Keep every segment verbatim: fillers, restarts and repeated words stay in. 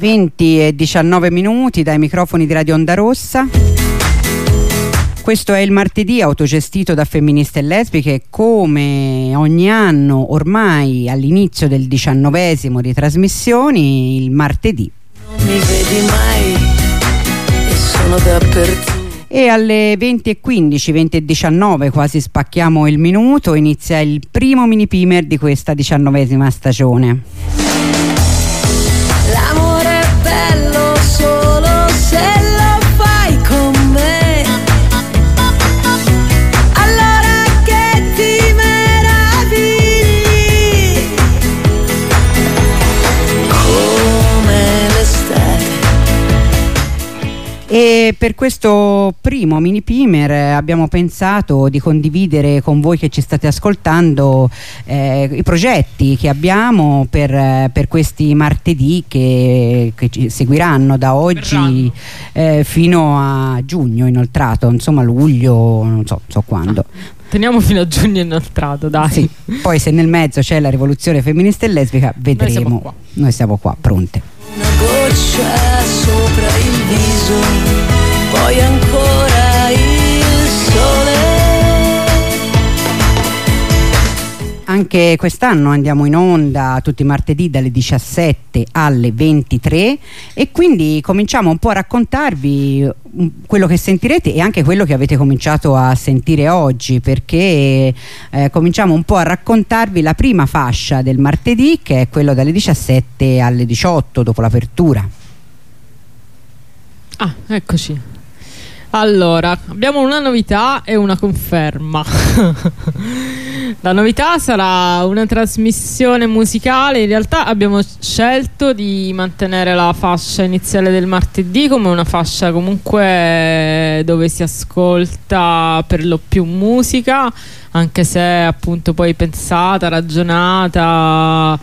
venti e diciannove minuti dai microfoni di Radio Onda Rossa. Questo è il martedì autogestito da femministe e lesbiche, come ogni anno ormai all'inizio del diciannovesimo di trasmissioni, il martedì. Non mi vedi mai e sono dappertutto. E alle venti e quindici, venti e diciannove, quasi spacchiamo il minuto, inizia il primo mini primer di questa diciannovesima stagione. L'amore è bello solo se lo fai con me. Allora che ti meravigli come l'estate. E per questo primo mini primer abbiamo pensato di condividere con voi che ci state ascoltando eh, i progetti che abbiamo per, per questi martedì che, che ci seguiranno da oggi eh, fino a giugno inoltrato, insomma luglio, non so, so quando. Teniamo fino a giugno inoltrato, dai. Sì. Poi se nel mezzo c'è la rivoluzione femminista e lesbica vedremo. Noi siamo qua, Noi siamo qua pronte. Una goccia sopra il viso, poi ancora il sole. Anche quest'anno andiamo in onda tutti i martedì dalle diciassette alle ventitré e quindi cominciamo un po' a raccontarvi quello che sentirete e anche quello che avete cominciato a sentire oggi, perché eh, cominciamo un po' a raccontarvi la prima fascia del martedì, che è quello dalle diciassette alle diciotto dopo l'apertura. Ah, eccoci. Allora, abbiamo una novità e una conferma. La novità sarà una trasmissione musicale. In realtà abbiamo scelto di mantenere la fascia iniziale del martedì come una fascia comunque dove si ascolta per lo più musica, anche se appunto poi pensata, ragionata.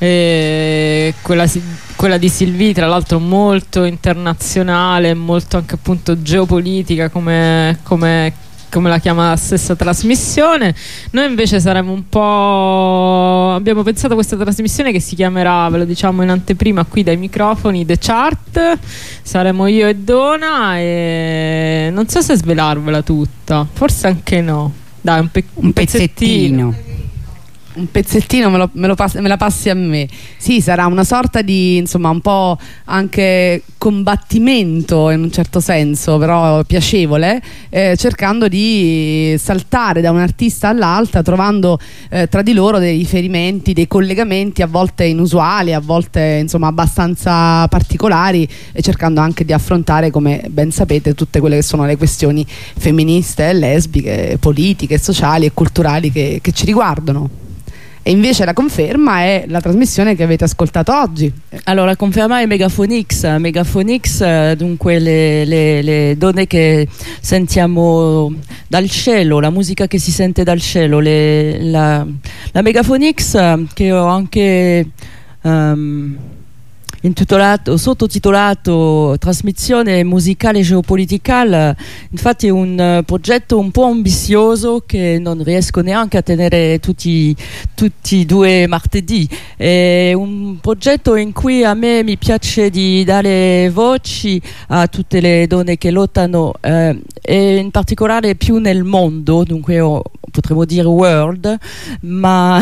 E quella, quella di Sylvie tra l'altro molto internazionale, molto anche appunto geopolitica come, come, come la chiama la stessa trasmissione. Noi invece saremo un po', abbiamo pensato a questa trasmissione che si chiamerà, ve lo diciamo in anteprima qui dai microfoni, The Chart. Saremo io e Dona e non so se svelarvela tutta, forse anche no, dai un, pe- un, un pezzettino. pezzettino. Un pezzettino me, lo, me, lo pass- me la passi a me. Sì, sarà una sorta di, insomma, un po' anche combattimento in un certo senso, però piacevole, eh, cercando di saltare da un artista all'altra, trovando eh, tra di loro dei riferimenti, dei collegamenti a volte inusuali, a volte insomma abbastanza particolari, e cercando anche di affrontare, come ben sapete, tutte quelle che sono le questioni femministe, lesbiche, politiche, sociali e culturali che, che ci riguardano. E invece la conferma è la trasmissione che avete ascoltato oggi. Allora, la conferma è Megaphonix. Megaphonix, dunque le, le, le donne che sentiamo dal cielo, la musica che si sente dal cielo. Le, la, la Megaphonix che ho anche um, intitolato, sottotitolato Trasmissione musicale geopolitica. Infatti è un progetto un po' ambizioso che non riesco neanche a tenere tutti tutti i due martedì. È un progetto in cui a me mi piace di dare voci a tutte le donne che lottano eh, e in particolare più nel mondo, dunque oh, potremmo dire world, ma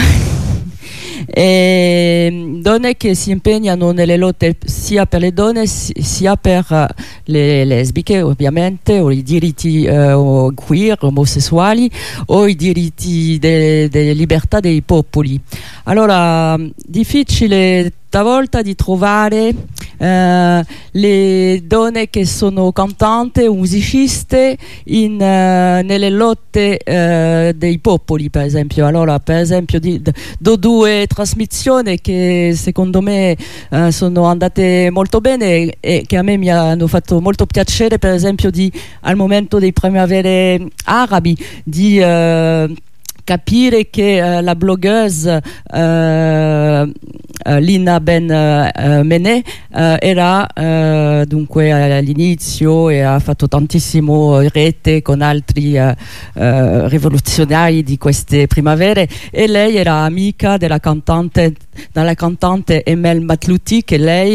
e donne che si impegnano nelle lotte sia per le donne sia per le lesbiche, ovviamente, o i diritti uh, queer, omosessuali, o i diritti delle, delle libertà dei popoli. Allora, difficile stavolta di trovare uh, le donne che sono cantanti o musiciste in, uh, nelle lotte uh, dei popoli, per esempio. Allora, per esempio, di, do due trasmissioni che secondo me uh, sono andate molto bene e che a me mi hanno fatto molto piacere, per esempio di, al momento dei primavere arabi, di uh, capire che uh, la bloggeuse uh, uh, Lina Ben uh, Mené uh, era uh, dunque all'inizio e ha fatto tantissimo rete con altri uh, uh, rivoluzionari di queste primavere, e lei era amica della cantante, della cantante Emel Matlouti, che lei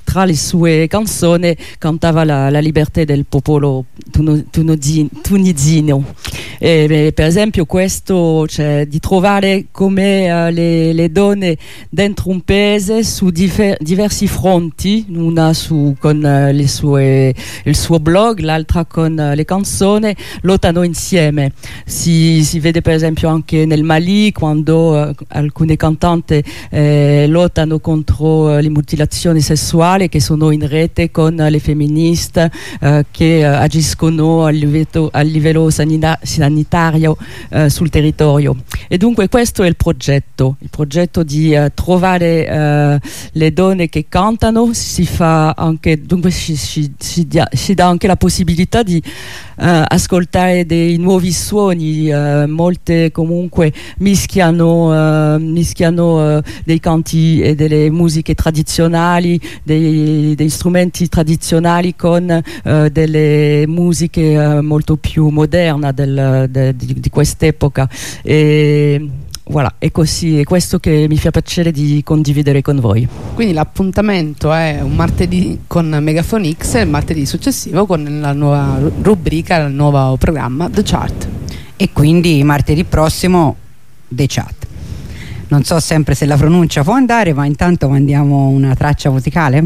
tra le sue canzoni cantava la, la libertà del popolo tunisino. E, beh, per esempio questo, cioè, di trovare come uh, le, le donne dentro un paese su difer- diversi fronti, una su, con uh, le sue, il suo blog, l'altra con uh, le canzoni, lottano insieme. Si, si vede per esempio anche nel Mali quando uh, alcune cantanti eh, lottano contro uh, le mutilazioni sessuali, che sono in rete con uh, le femministe uh, che uh, agiscono a livello, a livello sanita- sanitario uh, sul territorio. E dunque questo è il progetto, il progetto di uh, trovare uh, le donne che cantano. Si fa anche, dunque si, si, si, dia, si dà anche la possibilità di uh, ascoltare dei nuovi suoni. Uh, molte comunque mischiano, uh, mischiano uh, dei canti e delle musiche tradizionali, dei, dei strumenti tradizionali con uh, delle musiche uh, molto più moderne del, de, di, di quest'epoca. E voilà, è così, è questo che mi fa piacere di condividere con voi. Quindi l'appuntamento è un martedì con Megafon X e il martedì successivo con la nuova rubrica, il nuovo programma The Chart. E quindi martedì prossimo The Chat. Non so sempre se la pronuncia può andare, ma intanto mandiamo una traccia musicale.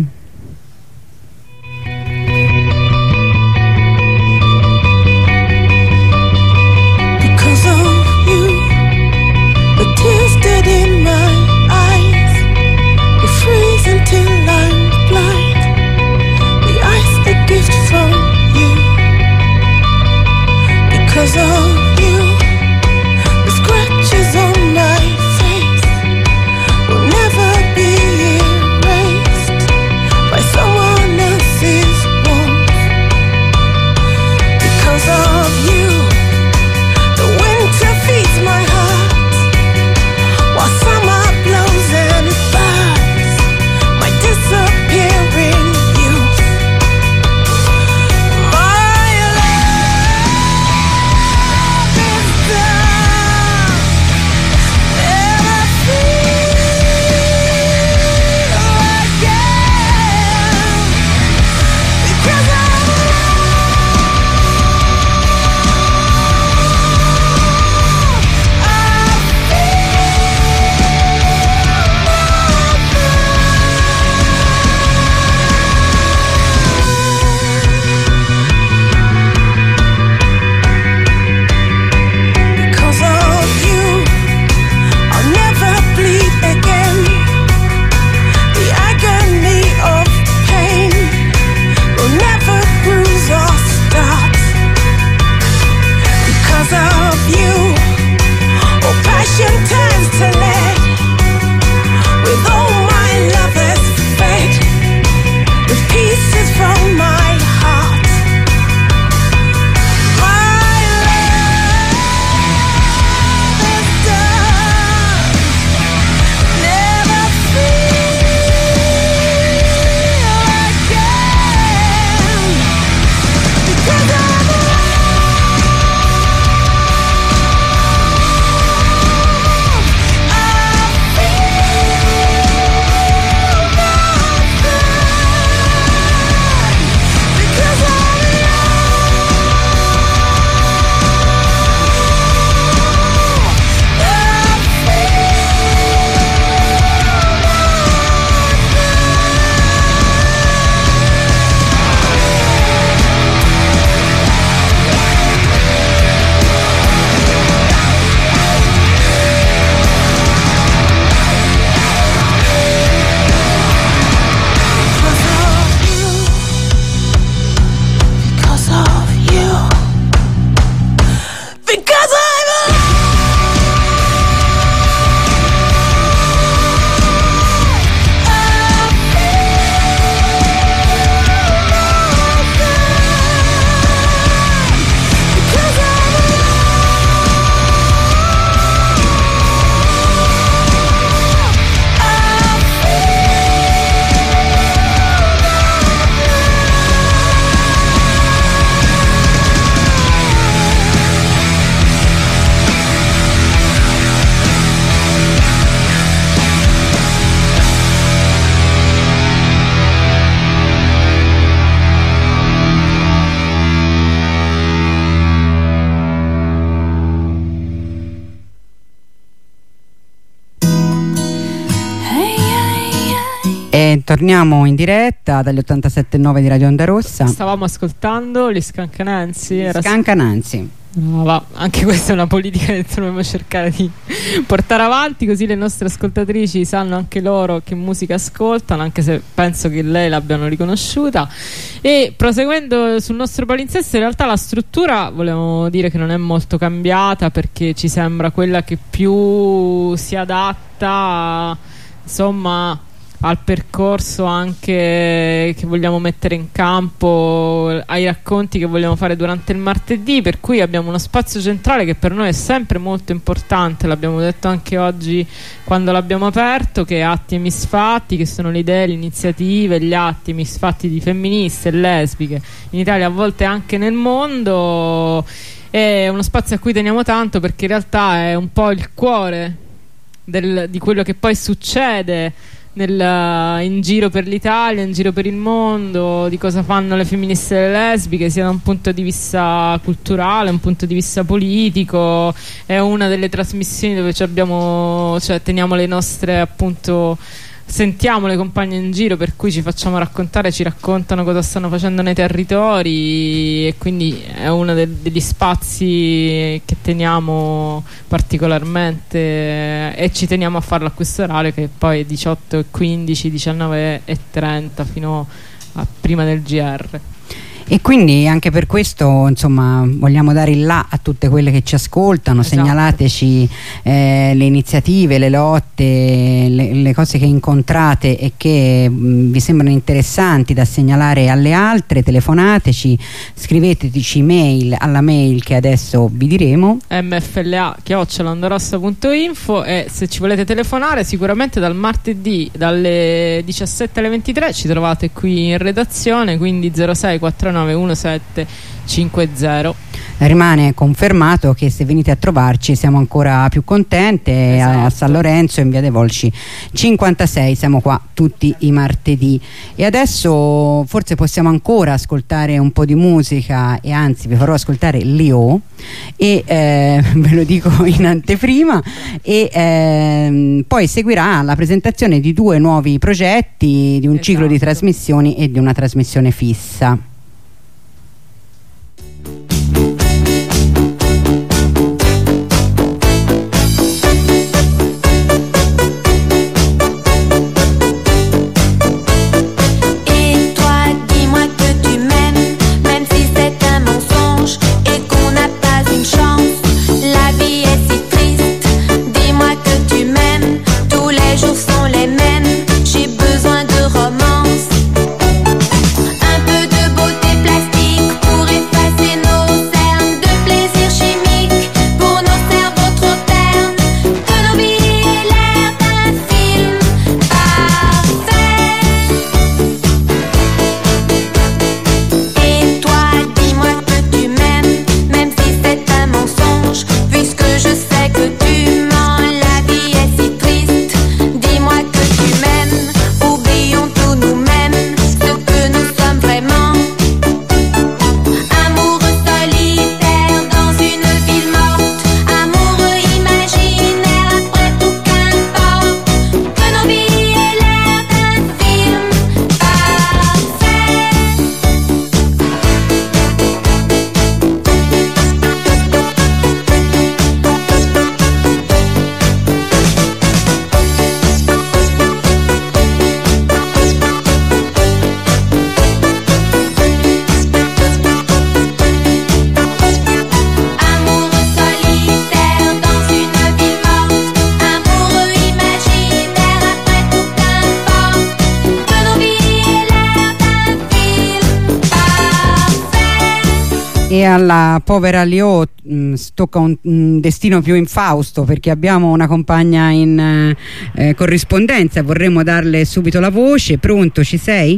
Because of you, the scratches on my face will never be erased by someone else's warmth. Because of you, the winter feeds my heart while summer blows and it burns my disappearing youth. My love E torniamo in diretta dagli ottantasette virgola nove di Radio Onda Rossa. Stavamo ascoltando gli Scancananzi. Era... Scancananzi. No, va. Anche questa è una politica che dobbiamo cercare di portare avanti, così le nostre ascoltatrici sanno anche loro che musica ascoltano, anche se penso che lei l'abbiano riconosciuta. E proseguendo sul nostro palinsesto, in realtà la struttura volevo dire che non è molto cambiata, perché ci sembra quella che più si adatta, insomma, al percorso anche che vogliamo mettere in campo, ai racconti che vogliamo fare durante il martedì, per cui abbiamo uno spazio centrale che per noi è sempre molto importante, l'abbiamo detto anche oggi quando l'abbiamo aperto, che è Atti e Misfatti, che sono le idee, le iniziative, gli atti e misfatti di femministe e lesbiche in Italia, a volte anche nel mondo. È uno spazio a cui teniamo tanto, perché in realtà è un po' il cuore del, di quello che poi succede Nel, in giro per l'Italia, in giro per il mondo, di cosa fanno le femministe e le lesbiche, sia da un punto di vista culturale, un punto di vista politico. È una delle trasmissioni dove ci abbiamo, cioè teniamo le nostre, appunto, sentiamo le compagne in giro, per cui ci facciamo raccontare, ci raccontano cosa stanno facendo nei territori, e quindi è uno de- degli spazi che teniamo particolarmente, e ci teniamo a farlo a questo orario, che poi è diciotto e quindici, diciannove e trenta fino a prima del G R. E quindi anche per questo, insomma, vogliamo dare il là a tutte quelle che ci ascoltano. Esatto. Segnalateci eh, le iniziative, le lotte, le, le cose che incontrate e che mh, vi sembrano interessanti da segnalare alle altre. Telefonateci, scriveteci mail alla mail che adesso vi diremo, m f l a chiocciola ondorossa punto info, e se ci volete telefonare, sicuramente dal martedì dalle diciassette alle ventitré ci trovate qui in redazione, quindi zero sei quattro nove uno sette cinque zero. Rimane confermato che se venite a trovarci siamo ancora più contente. Esatto. a, a San Lorenzo in via dei Volsci cinquantasei, siamo qua tutti i martedì. E adesso forse possiamo ancora ascoltare un po' di musica, e anzi vi farò ascoltare Leo, e eh, ve lo dico in anteprima, e eh, poi seguirà la presentazione di due nuovi progetti, di un esatto. ciclo di trasmissioni e di una trasmissione fissa. E alla povera Leo mh, tocca un, un destino più infausto, perché abbiamo una compagna in eh, corrispondenza, vorremmo darle subito la voce. Pronto, ci sei?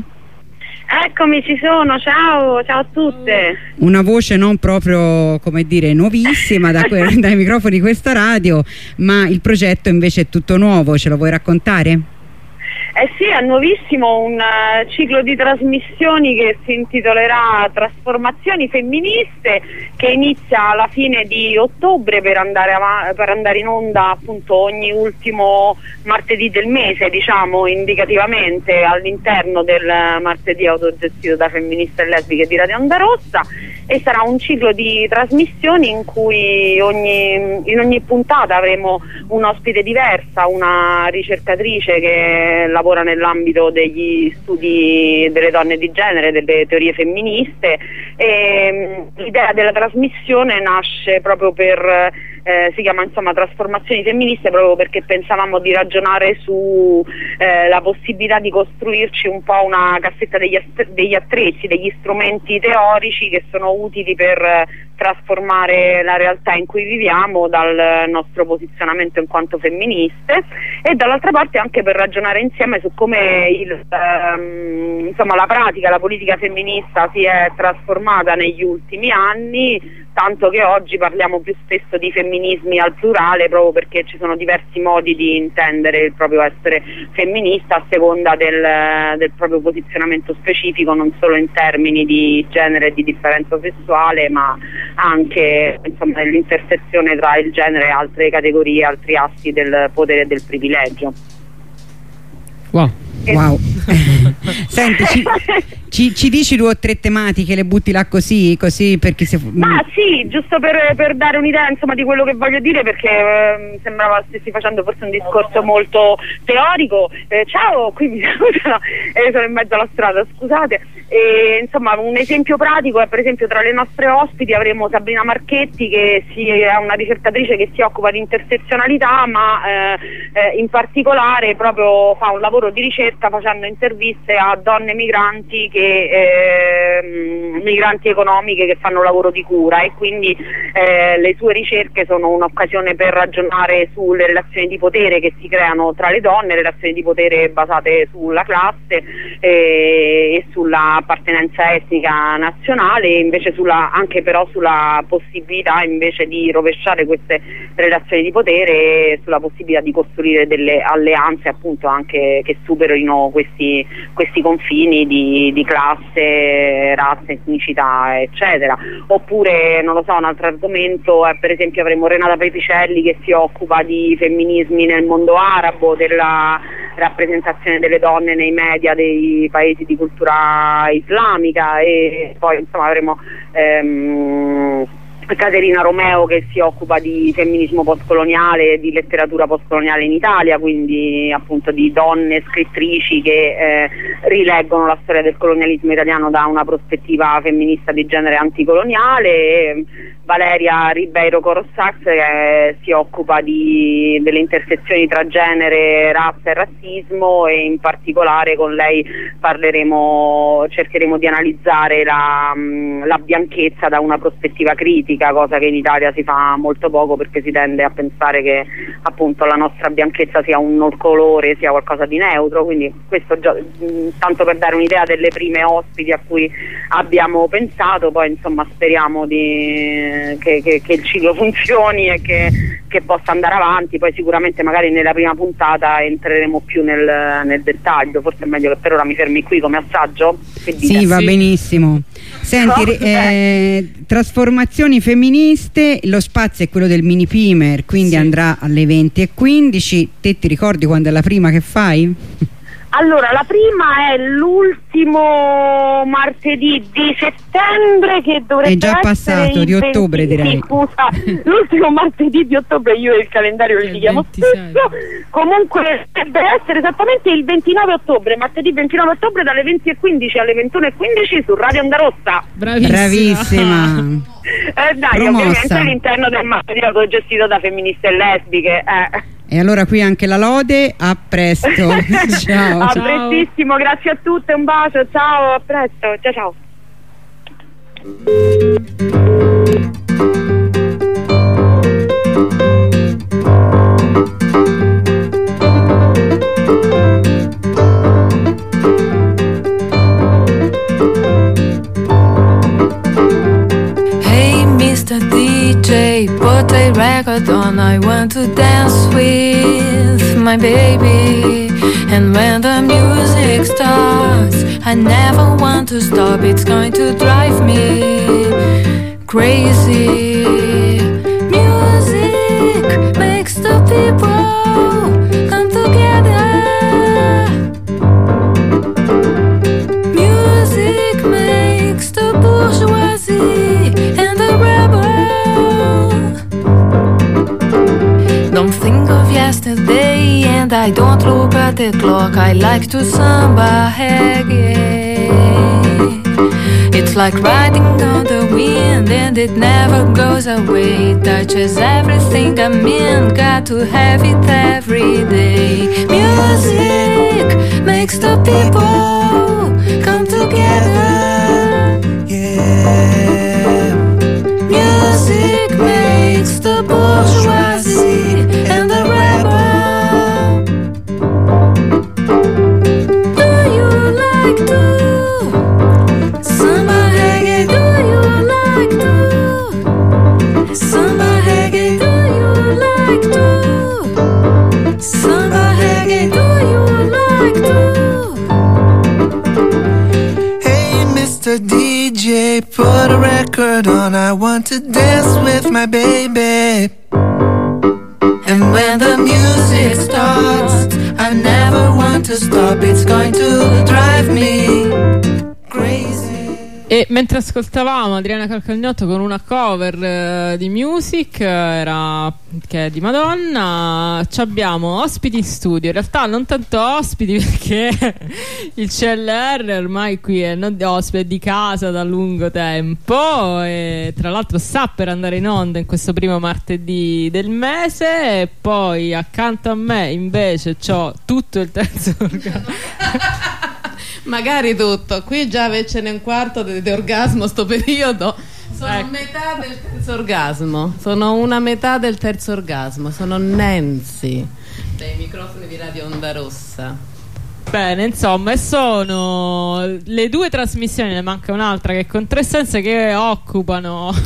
Eccomi, ci sono, ciao, ciao a tutte. Una voce non proprio, come dire, nuovissima da que- dai microfoni di questa radio, ma il progetto invece è tutto nuovo, ce lo vuoi raccontare? Eh sì, è nuovissimo un uh, ciclo di trasmissioni che si intitolerà Trasformazioni femministe, che inizia alla fine di ottobre per andare, av- per andare in onda appunto ogni ultimo martedì del mese, diciamo indicativamente all'interno del martedì autogestito da femministe e lesbiche di Radio Onda Rossa, e sarà un ciclo di trasmissioni in cui ogni, in ogni puntata avremo un'ospite diversa, una ricercatrice che lavora nell'ambito degli studi delle donne di genere, delle teorie femministe, e l'idea della trasmissione nasce proprio per eh, si chiama insomma Trasformazioni femministe, proprio perché pensavamo di ragionare su eh, la possibilità di costruirci un po' una cassetta degli, att- degli attrezzi, degli strumenti teorici che sono utili per eh, trasformare la realtà in cui viviamo dal nostro posizionamento in quanto femministe, e dall'altra parte anche per ragionare insieme su come il, ehm, insomma, la pratica, la politica femminista si è trasformata negli ultimi anni, tanto che oggi parliamo più spesso di femminismi al plurale, proprio perché ci sono diversi modi di intendere il proprio essere femminista a seconda del, del proprio posizionamento specifico, non solo in termini di genere e di differenza sessuale, ma anche insomma nell'intersezione tra il genere e altre categorie, altri assi del potere e del privilegio. Wow. Wow. Senti, ci, ci, ci dici due o tre tematiche, le butti là così, così perché se... Ma sì, giusto per, per dare un'idea insomma di quello che voglio dire, perché eh, sembrava stessi facendo forse un discorso molto teorico. Eh, ciao, qui mi salutano, eh, sono in mezzo alla strada, scusate. E, insomma, un esempio pratico è per esempio tra le nostre ospiti avremo Sabrina Marchetti, che si, è una ricercatrice che si occupa di intersezionalità, ma eh, eh, in particolare proprio fa un lavoro di ricerca facendo interviste a donne migranti che eh, migranti economiche che fanno lavoro di cura, e quindi eh, le sue ricerche sono un'occasione per ragionare sulle relazioni di potere che si creano tra le donne, relazioni di potere basate sulla classe eh, e sulla appartenenza etnica nazionale, e invece sulla, anche però sulla possibilità invece di rovesciare queste relazioni di potere e sulla possibilità di costruire delle alleanze appunto anche che superino questi, questi confini di, di classe, razza, etnicità eccetera. Oppure non lo so, un altro argomento è per esempio avremo Renata Pepicelli che si occupa di femminismi nel mondo arabo, della rappresentazione delle donne nei media dei paesi di cultura islamica, e poi insomma avremo ehm, Caterina Romeo che si occupa di femminismo postcoloniale, di letteratura postcoloniale in Italia, quindi appunto di donne scrittrici che eh, rileggono la storia del colonialismo italiano da una prospettiva femminista di genere anticoloniale, e Valeria Ribeiro Corossax che si occupa di, delle intersezioni tra genere, razza e razzismo, e in particolare con lei parleremo, cercheremo di analizzare la, la bianchezza da una prospettiva critica, cosa che in Italia si fa molto poco perché si tende a pensare che appunto la nostra bianchezza sia un non colore, sia qualcosa di neutro. Quindi questo già, tanto per dare un'idea delle prime ospiti a cui abbiamo pensato. Poi insomma speriamo di Che, che, che il ciclo funzioni e che, che possa andare avanti. Poi sicuramente magari nella prima puntata entreremo più nel, nel dettaglio, forse è meglio che per ora mi fermi qui come assaggio. Sì, va benissimo. Senti, No, eh, trasformazioni femministe, lo spazio è quello del mini primer, quindi Sì. andrà alle venti e quindici. Te ti ricordi quando è la prima che fai? Allora, la prima è l'ultimo martedì di settembre, che dovrebbe È già essere passato, il di ottobre, venti, direi. sì, scusa, l'ultimo martedì di ottobre, io e il calendario li Il litighiamo ventisei. spesso. Comunque dovrebbe essere esattamente il ventinove ottobre, martedì ventinove ottobre dalle venti e quindici alle ventuno e quindici su Radio Onda Rossa. Bravissima. Bravissima. Eh, dai, Promossa. ovviamente all'interno del martedì autogestito da femministe e lesbiche. Eh. E allora qui anche la lode, a presto. Ciao. A Ciao. prestissimo, grazie a tutte, un bacio, ciao, a presto, ciao ciao. Hey mister D J, put a record on. I want to dance with my baby And when the music starts, I never want to stop. It's going to drive me crazy. Music makes the people come together. Music makes the bourgeoisie and the rebel. Don't think of yesterday, and I don't look at the clock. I like to samba reggae. It's like riding on the wind, and it never goes away. Touches everything I'm in, got to have it every day. Music makes the people come together. Yeah. Music makes the bourgeoisie and the rebel. Do you like to samba reggae? Do you like to samba reggae? Do you like to samba reggae? Do you like to? Hey, Mister D J, put a record on. I want to dance with my baby. And when the music starts, I never want to stop. It's going to drive me crazy. E mentre ascoltavamo Adriana Calcagnotto con una cover eh, di Music, eh, era, che è di Madonna, ci abbiamo ospiti in studio. In realtà non tanto ospiti, perché il C L R ormai qui è non di ospite, è di casa da lungo tempo, e tra l'altro sta per andare in onda in questo primo martedì del mese. E poi accanto a me invece c'ho tutto il terzo orgasmo. Magari tutto, qui già ce n'è un quarto di, di orgasmo sto periodo. Sono Ecco. metà del terzo orgasmo. Sono una metà del terzo orgasmo. Sono Nancy dei microfoni di Radio Onda Rossa. Bene, insomma, e sono le due trasmissioni, ne manca un'altra che è con tre sense, che occupano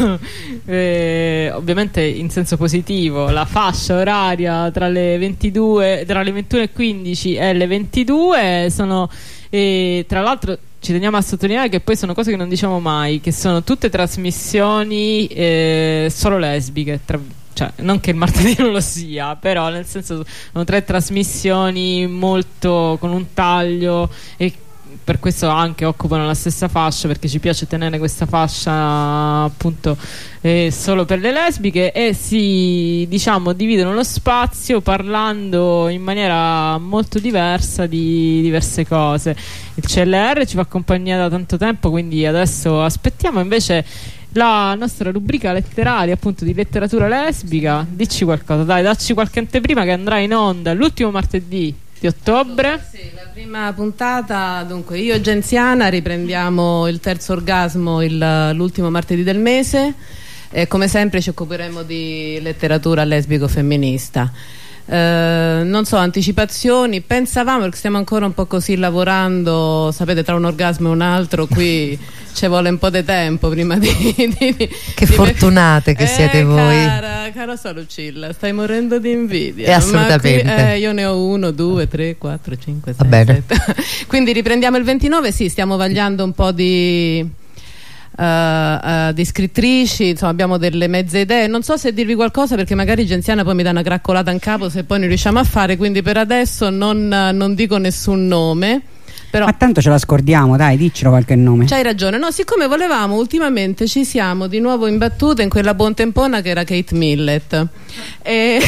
eh, ovviamente in senso positivo la fascia oraria tra le ventidue, tra le ventuno e quindici e le ventidue. Sono, e tra l'altro ci teniamo a sottolineare che poi sono cose che non diciamo mai, che sono tutte trasmissioni eh, solo lesbiche, tra, cioè non che il martedì non lo sia, però nel senso sono tre trasmissioni molto con un taglio, e per questo anche occupano la stessa fascia, perché ci piace tenere questa fascia appunto eh, solo per le lesbiche, e si, diciamo, dividono lo spazio parlando in maniera molto diversa di diverse cose. Il C L R ci fa compagnia da tanto tempo, quindi adesso aspettiamo invece la nostra rubrica letteraria, appunto di letteratura lesbica. Dici qualcosa, dai, dacci qualche anteprima, che andrà in onda l'ultimo martedì di ottobre. Sì, la prima puntata, dunque io e Genziana riprendiamo il terzo orgasmo il, l'ultimo martedì del mese, e come sempre ci occuperemo di letteratura lesbico-femminista. Eh, non so, anticipazioni, pensavamo, perché stiamo ancora un po' così lavorando, sapete, tra un orgasmo e un altro qui ci vuole un po' di tempo prima di, di, di che di fortunate che eh, siete voi, cara, cara sua Lucilla, stai morendo di invidia. Eh, assolutamente. Ma qui, eh, io ne ho uno, due, tre, quattro, cinque, Va sei, bene. sette. Quindi riprendiamo il ventinove. Sì, stiamo vagliando un po' di Uh, uh, di scrittrici, insomma abbiamo delle mezze idee. Non so se dirvi qualcosa, perché magari Genziana poi mi dà una craccolata in capo se poi non riusciamo a fare, quindi per adesso non, uh, non dico nessun nome. Però Ma tanto ce la scordiamo, dai, diccelo qualche nome. c'hai ragione, no, siccome volevamo, ultimamente ci siamo di nuovo imbattute in quella buontempona che era Kate Millett, e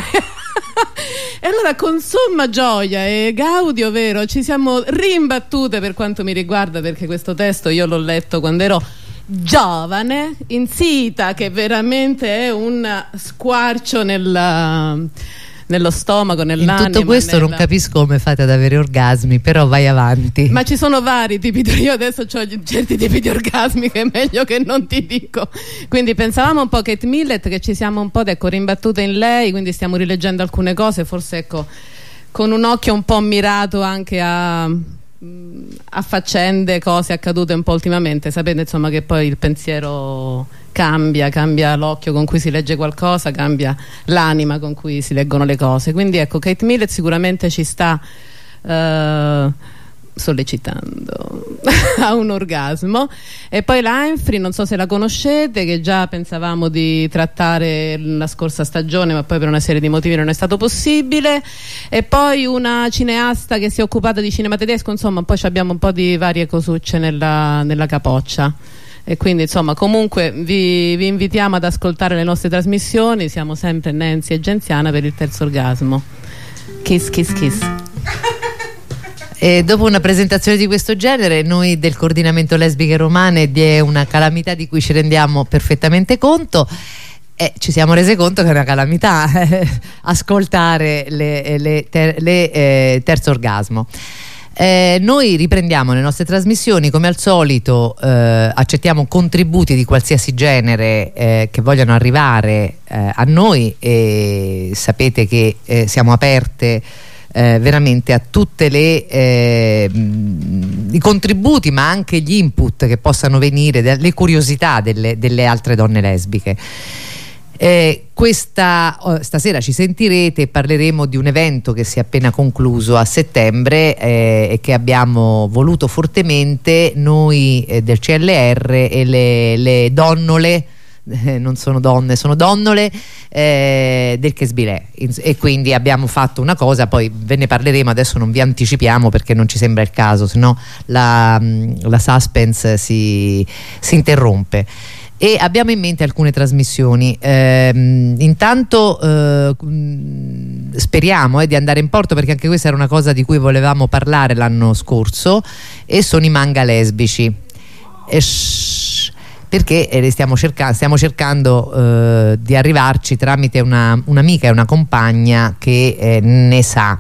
e allora con somma gioia e gaudio, vero, ci siamo rimbattute per quanto mi riguarda, perché questo testo io l'ho letto quando ero giovane, insita, che veramente è un squarcio nella, nello stomaco, nell'anima. In tutto questo nella... non capisco come fate ad avere orgasmi, però vai avanti. Ma ci sono vari tipi di... Io adesso ho certi tipi di orgasmi che è meglio che non ti dico. Quindi pensavamo un po' a Kate Millett, che ci siamo un po' ecco, rimbattute in lei, quindi stiamo rileggendo alcune cose, forse ecco con un occhio un po' mirato anche a, a faccende, cose accadute un po' ultimamente. Sapete insomma che poi il pensiero cambia, cambia l'occhio con cui si legge qualcosa, cambia l'anima con cui si leggono le cose. Quindi ecco, Kate Millett sicuramente ci sta eh, sollecitando a un orgasmo. E poi l'Ainfri, non so se la conoscete, che già pensavamo di trattare la scorsa stagione, ma poi per una serie di motivi non è stato possibile. E poi una cineasta che si è occupata di cinema tedesco, insomma poi abbiamo un po' di varie cosucce nella, nella capoccia. E quindi insomma comunque vi, vi invitiamo ad ascoltare le nostre trasmissioni. Siamo sempre Nancy e Genziana per il terzo orgasmo. Kiss kiss kiss. E dopo una presentazione di questo genere, noi del coordinamento lesbiche romane, di una calamità di cui ci rendiamo perfettamente conto, eh, ci siamo rese conto che è una calamità eh, ascoltare le, le, ter, le eh, terzo orgasmo. Eh, noi riprendiamo le nostre trasmissioni come al solito, eh, accettiamo contributi di qualsiasi genere eh, che vogliano arrivare eh, a noi, e sapete che eh, siamo aperte Eh, veramente a tutte le eh, i contributi, ma anche gli input che possano venire, le curiosità delle, delle altre donne lesbiche. Eh, questa oh, stasera ci sentirete e parleremo di un evento che si è appena concluso a settembre eh, e che abbiamo voluto fortemente noi eh, del C L R e le, le donnole. Eh, non sono donne, sono donnole eh, del Chesbilè, e quindi abbiamo fatto una cosa, poi ve ne parleremo, adesso non vi anticipiamo perché non ci sembra il caso, sennò la, la suspense si, si interrompe. E abbiamo in mente alcune trasmissioni. Eh, intanto eh, speriamo eh, di andare in porto, perché anche questa era una cosa di cui volevamo parlare l'anno scorso, e sono i manga lesbici. E perché eh, stiamo, cerca stiamo cercando eh, di arrivarci tramite una, un'amica e una compagna che eh, ne sa.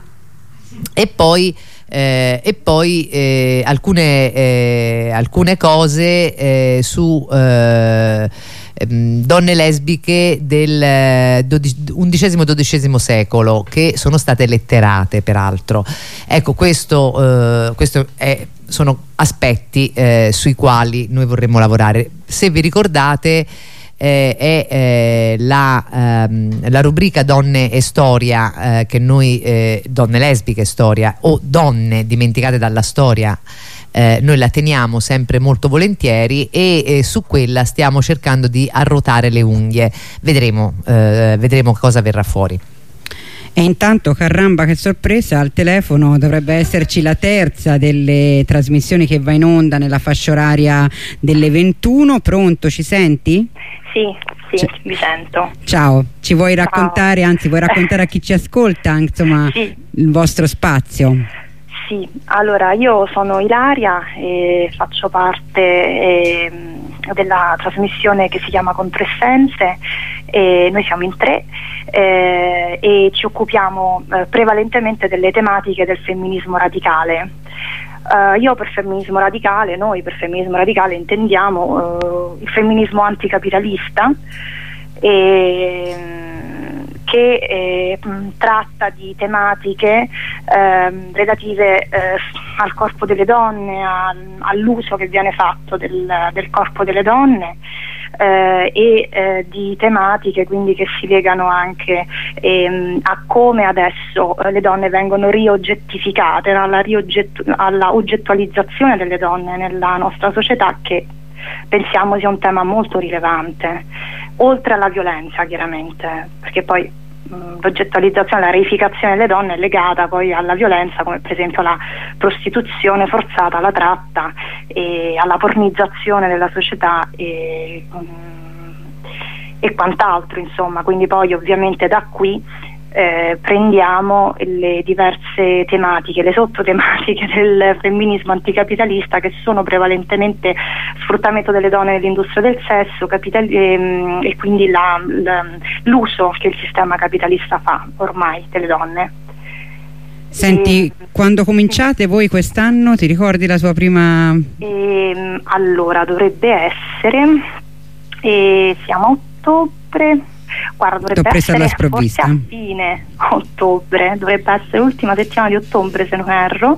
E poi, eh, e poi eh, alcune, eh, alcune cose eh, su eh, donne lesbiche del undicesimo dodicesimo secolo, che sono state letterate peraltro. Ecco, questo, eh, questo è, sono aspetti eh, sui quali noi vorremmo lavorare. Se vi ricordate, eh, è eh, la, ehm, la rubrica Donne e Storia eh, che noi, eh, donne lesbiche e storia, o donne dimenticate dalla storia, Eh, noi la teniamo sempre molto volentieri, e eh, su quella stiamo cercando di arrotare le unghie. Vedremo, eh, vedremo cosa verrà fuori. E intanto, caramba, che sorpresa, al telefono dovrebbe esserci la terza delle trasmissioni che va in onda nella fascia oraria delle ventuno. Pronto, ci senti? Sì, sì, C vi sento. Ciao, ci vuoi raccontare, Ciao. anzi vuoi raccontare a chi ci ascolta, insomma, sì. il vostro spazio? Sì, allora io sono Ilaria e faccio parte eh, della trasmissione che si chiama Controessenze, e noi siamo in tre eh, e ci occupiamo eh, prevalentemente delle tematiche del femminismo radicale. Uh, io per femminismo radicale, noi per femminismo radicale intendiamo uh, il femminismo anticapitalista, e che eh, tratta di tematiche eh, relative eh, al corpo delle donne, a, all'uso che viene fatto del, del corpo delle donne, eh, e eh, di tematiche quindi che si legano anche ehm, a come adesso eh, le donne vengono rioggettificate, alla, rioggettu alla oggettualizzazione delle donne nella nostra società, che pensiamo sia un tema molto rilevante, oltre alla violenza chiaramente, perché poi l'oggettualizzazione, la reificazione delle donne è legata poi alla violenza, come per esempio la prostituzione forzata, la tratta e alla pornizzazione della società e, e quant'altro, insomma. Quindi poi ovviamente da qui eh, prendiamo le diverse tematiche, le sottotematiche del femminismo anticapitalista, che sono prevalentemente sfruttamento delle donne nell'industria del sesso, ehm, e quindi l'uso che il sistema capitalista fa ormai delle donne. Senti, e, quando cominciate voi quest'anno? Ti ricordi la tua prima? E, allora, dovrebbe essere, e siamo a ottobre. Guarda, dovrebbe essere forse a fine ottobre, dovrebbe essere l'ultima settimana di ottobre se non erro,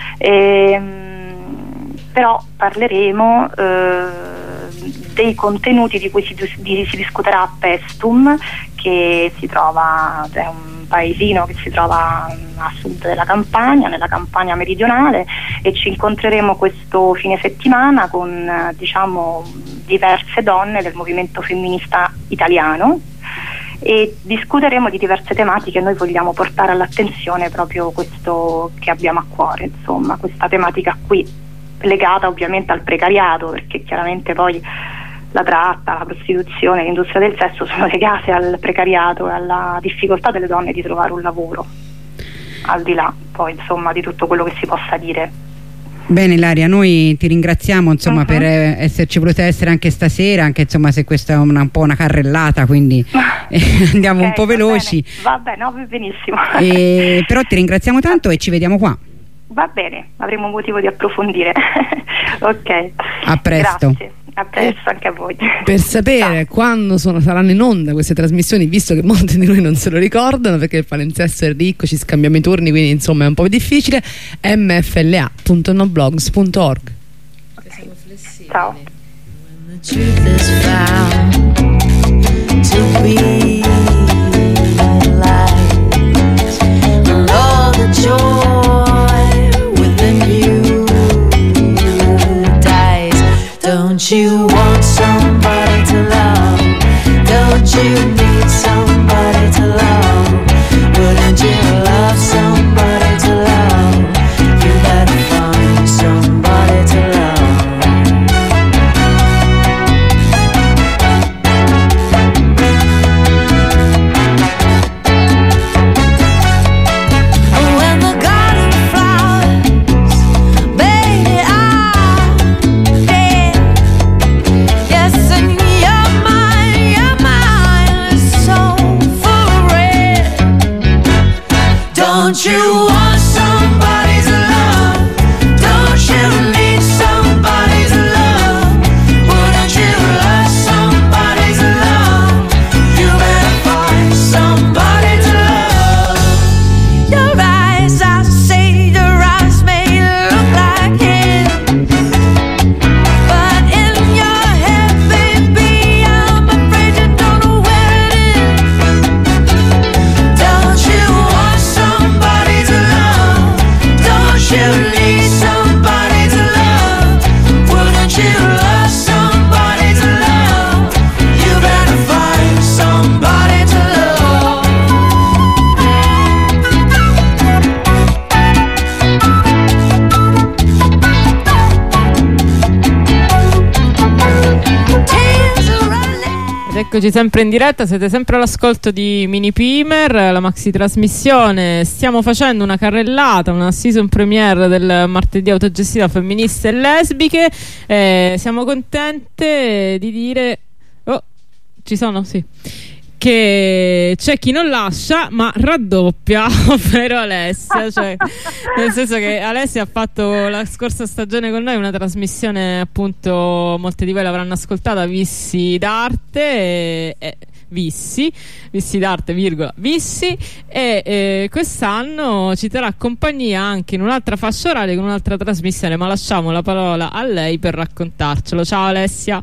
ehm, però parleremo eh, dei contenuti di cui si, di, si discuterà a Pestum, che si trova, è un paesino che si trova a sud della Campania, nella Campania meridionale, e ci incontreremo questo fine settimana con eh, diciamo diverse donne del movimento femminista italiano e discuteremo di diverse tematiche. Noi vogliamo portare all'attenzione proprio questo che abbiamo a cuore, insomma, questa tematica qui, legata ovviamente al precariato, perché chiaramente poi la tratta, la prostituzione, l'industria del sesso sono legate al precariato e alla difficoltà delle donne di trovare un lavoro, al di là poi insomma di tutto quello che si possa dire. Bene Ilaria, noi ti ringraziamo insomma uh-huh. per eh, esserci voluta essere anche stasera, anche insomma se questa è una, un po' una carrellata, quindi eh, andiamo okay, un po' va veloci. Bene. Va bene, no, benissimo. E, però ti ringraziamo tanto e ci vediamo qua. Va bene, avremo motivo di approfondire. Ok. A presto. Grazie. A presto anche a voi. Per sapere Ciao. quando sono, saranno in onda queste trasmissioni, visto che molti di noi non se lo ricordano perché il palinsesto è ricco, ci scambiamo i turni, quindi insomma è un po' difficile, m f l a punto noblogs punto org. Ciao. Don't you want somebody to love? Don't you need somebody to love? Wouldn't you love somebody to love? You better find somebody to love. When the garden flowers, baby, I did. Yes, and your mind, your mind is so full of red. Don't you want somebody to love? Don't you need somebody to love? Wouldn't you love somebody to love? You better find somebody to love. Your eyes, I say your eyes may look like him, but in your head, baby, I'm afraid you don't know where it is. Don't you want somebody to love? Don't you need somebody to love? Wouldn't you love somebody to love? You better find somebody to love. Tears are running. Ed eccoci sempre in diretta, siete sempre all'ascolto di Mini Pimer, la maxi trasmissione. Stiamo facendo una carrellata, una season premiere del martedì autogestita femministe e lesbiche. Eh, siamo contente di dire... Oh, ci sono? Sì. Che c'è chi non lascia ma raddoppia, ovvero Alessia, cioè, nel senso che Alessia ha fatto la scorsa stagione con noi una trasmissione, appunto molti di voi l'avranno ascoltata, Vissi d'arte e, e, Vissi Vissi d'arte virgola Vissi e eh, quest'anno ci terrà compagnia anche in un'altra fascia oraria con un'altra trasmissione, ma lasciamo la parola a lei per raccontarcelo. Ciao Alessia.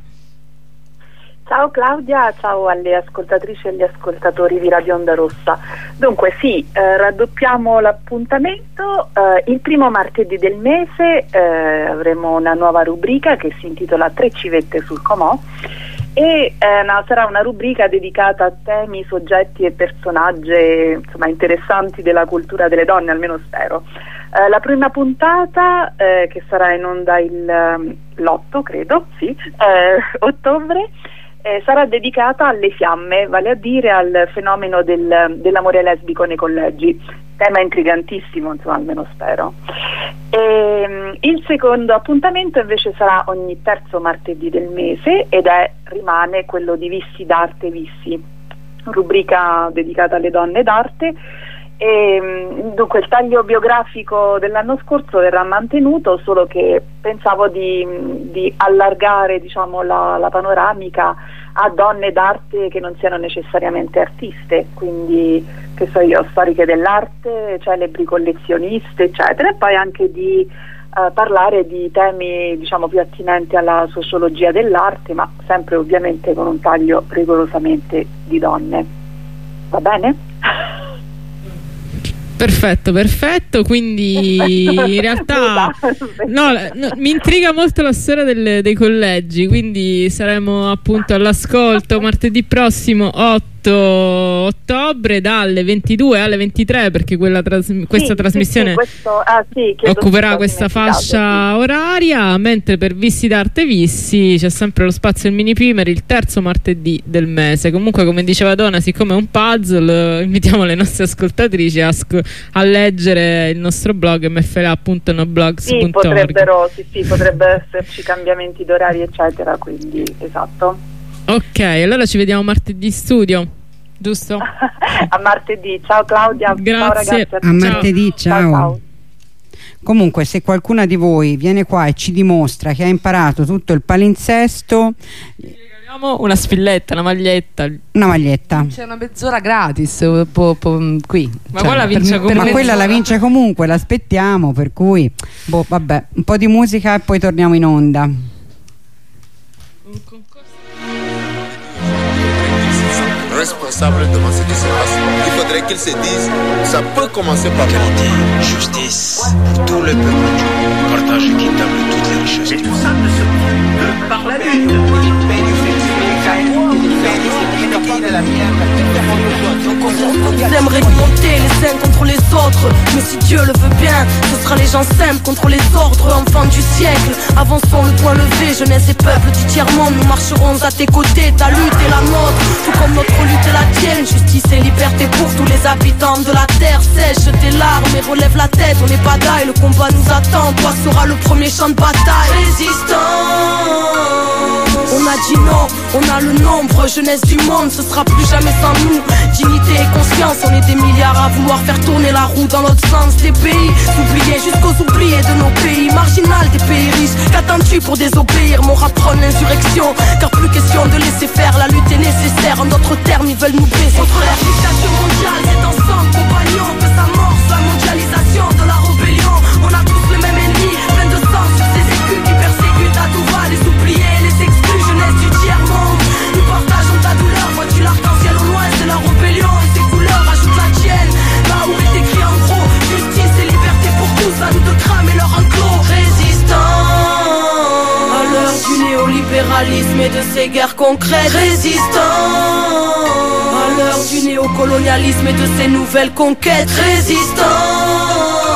Ciao Claudia, ciao alle ascoltatrici e agli ascoltatori di Radio Onda Rossa. Dunque sì, eh, raddoppiamo l'appuntamento, eh, il primo martedì del mese eh, avremo una nuova rubrica che si intitola Tre civette sul Comò e eh, no, sarà una rubrica dedicata a temi, soggetti e personaggi insomma interessanti della cultura delle donne, almeno spero. Eh, la prima puntata eh, che sarà in onda il l'otto, credo, sì, eh, ottobre, Eh, sarà dedicata alle fiamme, vale a dire al fenomeno del, dell'amore lesbico nei collegi, tema intrigantissimo, insomma, almeno spero. E, il secondo appuntamento invece sarà ogni terzo martedì del mese ed è rimane quello di Vissi d'arte Vissi, rubrica dedicata alle donne d'arte. E, dunque il taglio biografico dell'anno scorso verrà mantenuto, solo che pensavo di, di allargare diciamo la, la panoramica a donne d'arte che non siano necessariamente artiste, quindi che so io, storiche dell'arte, celebri collezioniste eccetera, e poi anche di uh, parlare di temi diciamo più attinenti alla sociologia dell'arte, ma sempre ovviamente con un taglio rigorosamente di donne. Va bene? Perfetto, perfetto, quindi in realtà no, no, mi intriga molto la storia del, dei collegi, quindi saremo appunto all'ascolto martedì prossimo otto ottobre dalle ventidue alle ventitré, perché quella tras- questa sì, trasmissione sì, sì, questo, ah, sì, occuperà scusa, questa fascia sì. oraria, mentre per Visti d'Arte Visti c'è sempre lo spazio il mini primer il terzo martedì del mese. Comunque, come diceva Donna, siccome è un puzzle, invitiamo le nostre ascoltatrici a, sc- a leggere il nostro blog m f l a punto no blogs punto org. Sì, potrebbero, sì, sì, potrebbero esserci cambiamenti d'orari eccetera, quindi esatto. Ok, allora ci vediamo martedì in studio, giusto? A martedì, ciao Claudia. Grazie. Ciao ragazzi, a A martedì, ciao. ciao, ciao. Comunque, se qualcuna di voi viene qua e ci dimostra che ha imparato tutto il palinsesto, regaliamo una spilletta, una maglietta, una maglietta. C'è una mezz'ora gratis po, po, qui. Ma quella la vince per, comunque. ma quella la vince comunque, l'aspettiamo, per cui boh, vabbè, un po' di musica e poi torniamo in onda. Responsable de ce qui se passe. Il faudrait qu'ils se disent, ça peut commencer par égalité, justice pour tout le peuple, partage équitable toutes les richesses. Et tout ça ne se peut que par la lutte. Ils aimeraient monter les uns contre les autres, mais si Dieu le veut bien, ce sera les gens simples contre les ordres. Enfants du siècle, avançons le point levé, jeunesse et peuple du tiers-monde. Nous marcherons à tes côtés, ta lutte est la nôtre, tout comme notre lutte est la tienne. Justice et liberté pour tous les habitants de la terre. Sèche tes larmes et relève la tête, on est bataille, le combat nous attend. Toi sera le premier champ de bataille. Résistants, on a dit non, on a le nombre, jeunesse du monde, ce sera plus jamais sans nous. Dignité et conscience, on est des milliards à vouloir faire tourner la roue dans l'autre sens. Des pays oubliés jusqu'aux oubliés de nos pays, marginal des pays riches. Qu'attends-tu pour désobéir? Mon rap prône l'insurrection, car plus question de laisser faire, la lutte est nécessaire. En d'autres termes, ils veulent nous baisser. Contre la dictature mondiale, c'est ensemble, compagnons, que s'amorce la mondialisation de la rébellion. On a tous le même ennemi, plein de sang sur ces écus qui persécutent à tout va. Les oubliés, les exclus, jeunesse du tiers-monde. Nous partageons ta douleur, vois-tu l'arc-en-ciel au loin, c'est la rébellion et ses couleurs, ajoute la tienne. Là où est écrit en gros, justice et liberté pour tous, à nous de cramer leur enclos. Résistants, à l'heure du néolibéralisme et de ses guerres concrètes. Résistants, à l'heure du néocolonialisme et de ses nouvelles conquêtes. Résistants,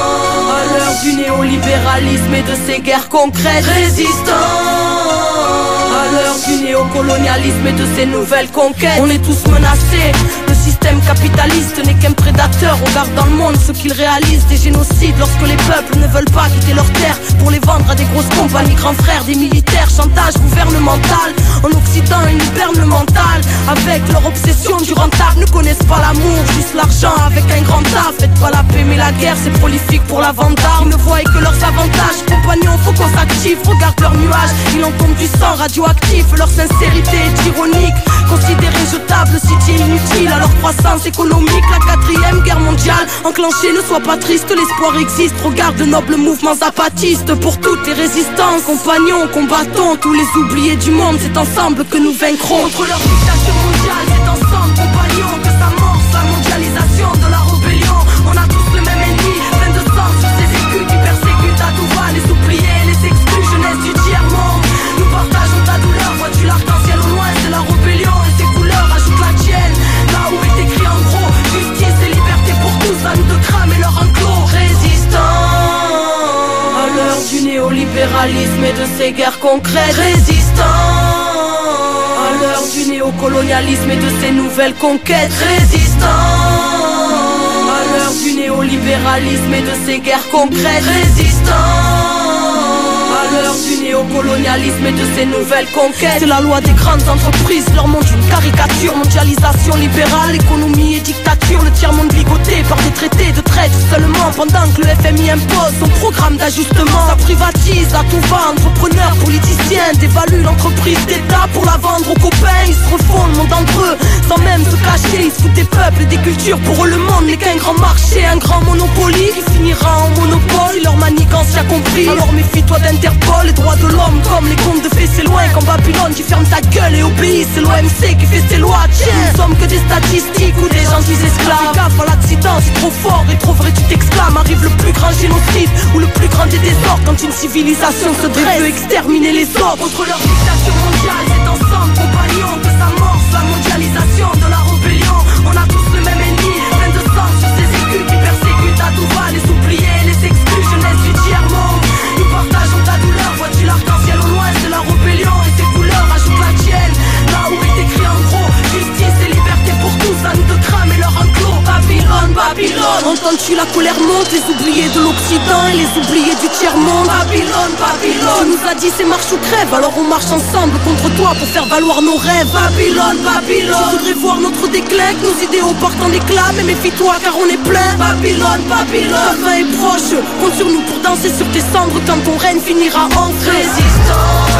à l'heure du néolibéralisme et de ses guerres concrètes. Résistants, à l'heure du néocolonialisme et de ses nouvelles conquêtes. On est tous menacés, le système capitaliste n'est qu'un prédateur. Regarde dans le monde ce qu'il réalise, des génocides lorsque les peuples ne veulent pas quitter leurs terres pour les vendre à des grosses compagnies, grands frères, des militaires, chantage gouvernemental. En Occident, une hiberne mentale avec leur obsession du rentable. Ne connaissent pas l'amour, juste l'argent avec un grand A. Faites pas la paix mais la guerre, c'est prolifique pour la vente d'armes. Ils ne voient que leurs avantages, compagnons, faut qu'on s'active. Regarde leurs nuages, il en tombe du sang radioactif. Leur sincérité est ironique, considérée jetable, cité inutile à leur croissance économique. La quatrième guerre mondiale enclenchée, ne sois pas triste, l'espoir existe. Regarde de nobles mouvements zapatistes pour toutes les résistances. Compagnons, combattons, tous les oubliés du monde, c'est ensemble que nous vaincrons. Contre leur dictature mondiale, c'est ensemble, compagnons, que s'amorce la mondialisation de la rébellion. On a tous le même ennemi, plein de sang sur ces écus qui persécutent à tout va. Les oubliés, les exclus, jeunesse du tiers-monde. Nous partageons ta douleur, vois-tu l'arc-en-ciel au loin, c'est la rébellion et ses couleurs, ajoute la tienne. Là où est écrit en gros, justice et liberté pour tous, à nous de cramer leur enclos. Résistants, à l'heure du néolibéralisme et de ses guerres concrètes. Résistants, à l'heure du néocolonialisme et de ses nouvelles conquêtes. Résistants, à l'heure du néolibéralisme et de ses guerres concrètes. Résistants, à l'heure du néocolonialisme et de ses nouvelles conquêtes. C'est la loi des grandes entreprises, leur montre une caricature. Mondialisation libérale, économie et dictature. Le tiers-monde ligoté par des traités de traite seulement, pendant que le F M I impose son programme d'ajustement. Ça privatise à tout va, entrepreneurs, politiciens dévaluent l'entreprise d'État pour la vendre aux copains. Ils se refont le monde entre eux sans même se cacher. Ils se foutent des peuples et des cultures, pour eux le monde n'est qu'un grand marché, un grand monopoly qui finira en monopole. Si leur manigance y a compris, alors méfie-toi d'Interpol. Les droits de l'homme comme les contes de fées, c'est loin. Quand Babylone, tu fermes ta gueule et obéis, c'est l'O M C qui fait ses lois. Tiens, nous sommes que des statistiques ou des gentils esclaves. Fais gaffe à l'accident c'est trop fort et trop vrai tu t'exclames. Arrive le plus grand génocide ou le plus grand des désordres, quand une civilisation se dresse et veut exterminer les autres. Contre leur dictature mondiale, c'est ensemble compagnons que s'amorce la mondialisation de la rébellion. On a tous le même ennemi, plein de sang sur ces écus qui persécutent à tout va les oubliés, les exclus, jeunesse du tiers-monde. Nous partageons ta douleur, vois-tu l'arc-en-ciel au loin, c'est la rébellion et ses couleurs ajoute la tienne. Là où est écrit en gros, justice et liberté pour tous, à nous de cramer leur enclos. Babylone, Babylone, entends-tu la colère monte, les oubliés de l'Occident et les oubliés du tiers-monde. Babylone, Babylone, tu nous as dit c'est marche ou crève, alors on marche ensemble contre toi pour faire valoir nos rêves. Babylone, Babylone, tu voudrais voir notre déclin, que nos idéaux portent en éclat, mais méfie-toi car on est plein. Babylone, Babylone, ta fin est proche, compte sur nous pour danser sur tes cendres quand ton règne finira en résistant.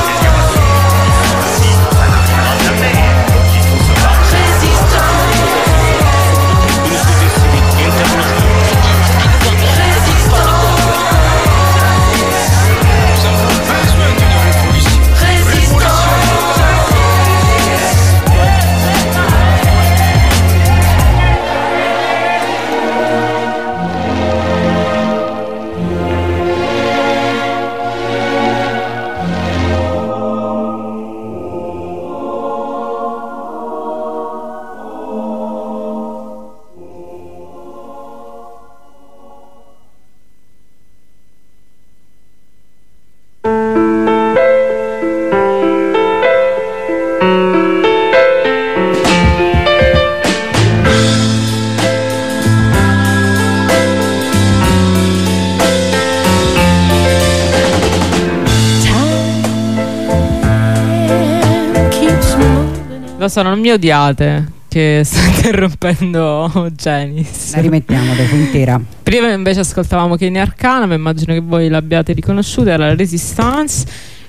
Lo so, non mi odiate che sto interrompendo Genis. La rimettiamo dopo intera. Prima invece ascoltavamo Kenny Arcana, ma immagino che voi l'abbiate riconosciuta, era la Resistance.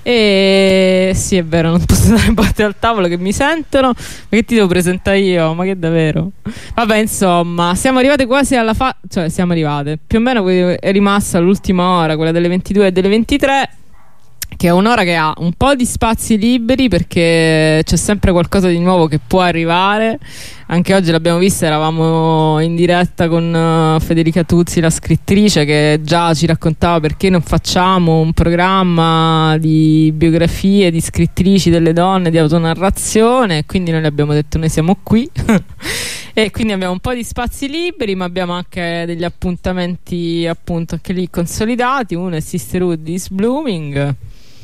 E sì, è vero, non posso dare botte al tavolo che mi sentono. Ma che ti devo presentare io? Ma che davvero? Vabbè, insomma, siamo arrivate quasi alla fa... Cioè, siamo arrivate. Più o meno è rimasta l'ultima ora, quella delle ventidue e delle ventitré, che è un'ora che ha un po' di spazi liberi perché c'è sempre qualcosa di nuovo che può arrivare. Anche oggi l'abbiamo vista, eravamo in diretta con uh, Federica Tuzzi, la scrittrice, che già ci raccontava perché non facciamo un programma di biografie di scrittrici delle donne, di autonarrazione, e quindi noi le abbiamo detto noi siamo qui e quindi abbiamo un po' di spazi liberi, ma abbiamo anche degli appuntamenti appunto anche lì consolidati. Uno è Sisterhood is Blooming.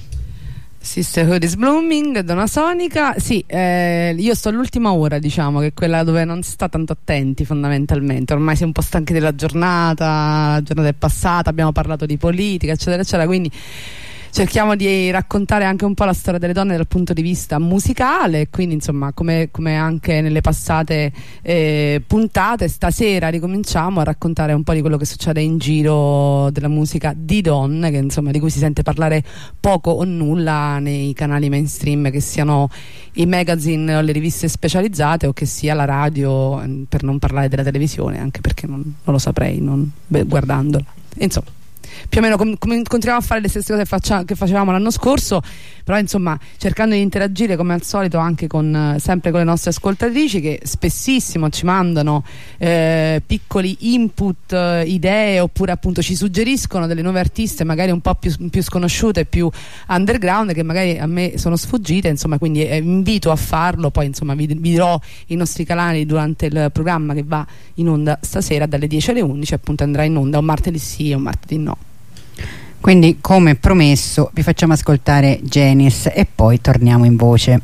Sisterhood is Blooming, Donna Sonica. Sì, eh, io sto all'ultima ora, diciamo, che è quella dove non si sta tanto attenti fondamentalmente. Ormai si è un po' stanchi della giornata, la giornata è passata, abbiamo parlato di politica, eccetera, eccetera, quindi cerchiamo di raccontare anche un po' la storia delle donne dal punto di vista musicale. Quindi insomma, come, come anche nelle passate eh, puntate, stasera ricominciamo a raccontare un po' di quello che succede in giro della musica di donne, che insomma di cui si sente parlare poco o nulla nei canali mainstream, che siano i magazine o le riviste specializzate o che sia la radio, per non parlare della televisione, anche perché non, non lo saprei non, beh, guardandola. Insomma, più o meno com- com- continuiamo a fare le stesse cose che, faccia- che facevamo l'anno scorso, però insomma cercando di interagire come al solito anche con eh, sempre con le nostre ascoltatrici, che spessissimo ci mandano eh, piccoli input, eh, idee, oppure appunto ci suggeriscono delle nuove artiste magari un po' più, più sconosciute, più underground, che magari a me sono sfuggite, insomma, quindi eh, invito a farlo. Poi insomma vi, vi dirò i nostri canali durante il programma che va in onda stasera dalle dieci alle undici, appunto andrà in onda un martedì sì e un martedì no. Quindi, come promesso, vi facciamo ascoltare Genis e poi torniamo in voce.